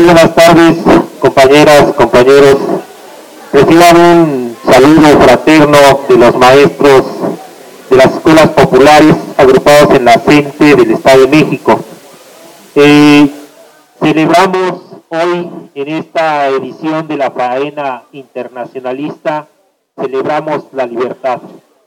buenas tardes, compañeras, compañeros. Reciban un saludo fraterno de los maestros de las escuelas populares agrupados en la CENTE del Estado de México. Celebramos hoy en esta edición de la faena internacionalista, celebramos la libertad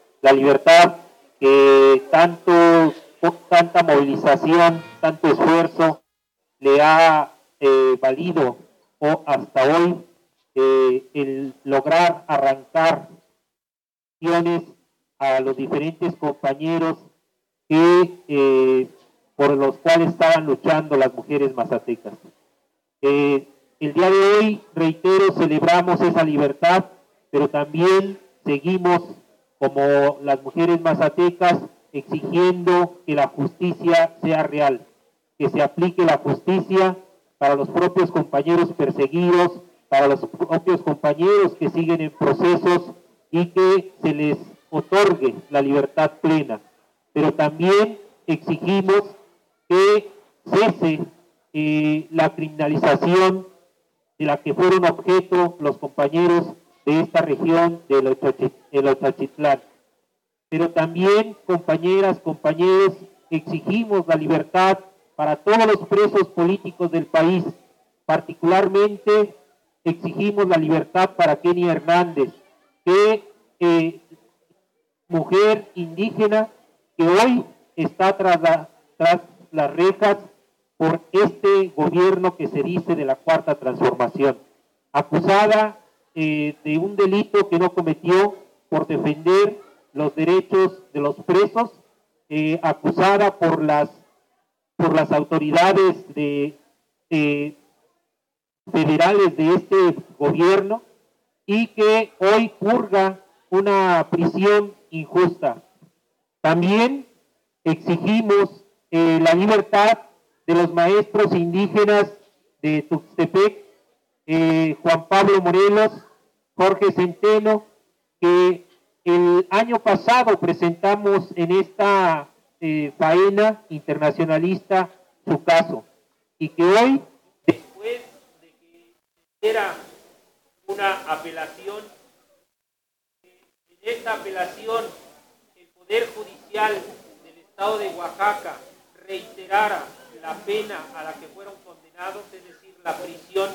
que tanta movilización, tanto esfuerzo le ha valido hasta hoy el lograr arrancar acciones a los diferentes compañeros que por los cuales estaban luchando las mujeres mazatecas. El día de hoy, reitero, celebramos esa libertad, pero también seguimos como las mujeres mazatecas exigiendo que la justicia sea real, que se aplique la justicia para los propios compañeros perseguidos, para los propios compañeros que siguen en procesos y que se les otorgue la libertad plena. Pero también exigimos que cese la criminalización de la que fueron objeto los compañeros de esta región del Ochachitlán. Pero también, compañeras, compañeros, exigimos la libertad para todos los presos políticos del país. Particularmente exigimos la libertad para Kenia Hernández, que mujer indígena que hoy está tras las rejas por este gobierno que se dice de la Cuarta Transformación, acusada de un delito que no cometió por defender los derechos de los presos, acusada por las autoridades federales de este gobierno y que hoy purga una prisión injusta. También exigimos la libertad de los maestros indígenas de Tuxtepec, Juan Pablo Morelos, Jorge Centeno, que el año pasado presentamos en esta faena internacionalista su caso, y que hoy, después de que era una apelación, en esta apelación el Poder Judicial del Estado de Oaxaca reiterara la pena a la que fueron condenados, es decir, la prisión.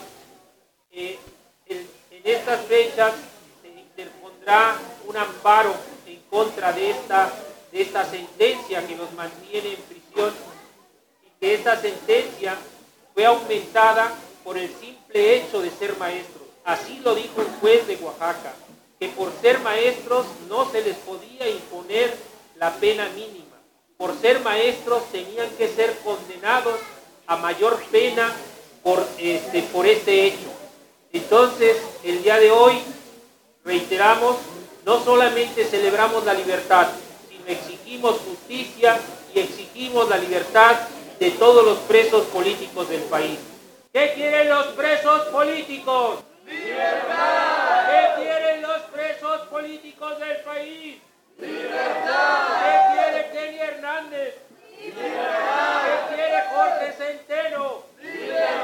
En estas fechas se interpondrá un amparo en contra de esta sentencia que los mantiene en prisión, y que esta sentencia fue aumentada por el simple hecho de ser maestros. Así lo dijo un juez de Oaxaca, que por ser maestros no se les podía imponer la pena mínima. Por ser maestros tenían que ser condenados a mayor pena por este hecho. Entonces, el día de hoy, reiteramos, no solamente celebramos la libertad, sino exigimos justicia y exigimos la libertad de todos los presos políticos del país. ¿Qué quieren los presos políticos? ¡Libertad! ¿Qué quieren los presos políticos del país? ¡Libertad! ¿Qué quiere Kenia Hernández? ¡Libertad! ¿Qué quiere Jorge Centeno? ¡Libertad!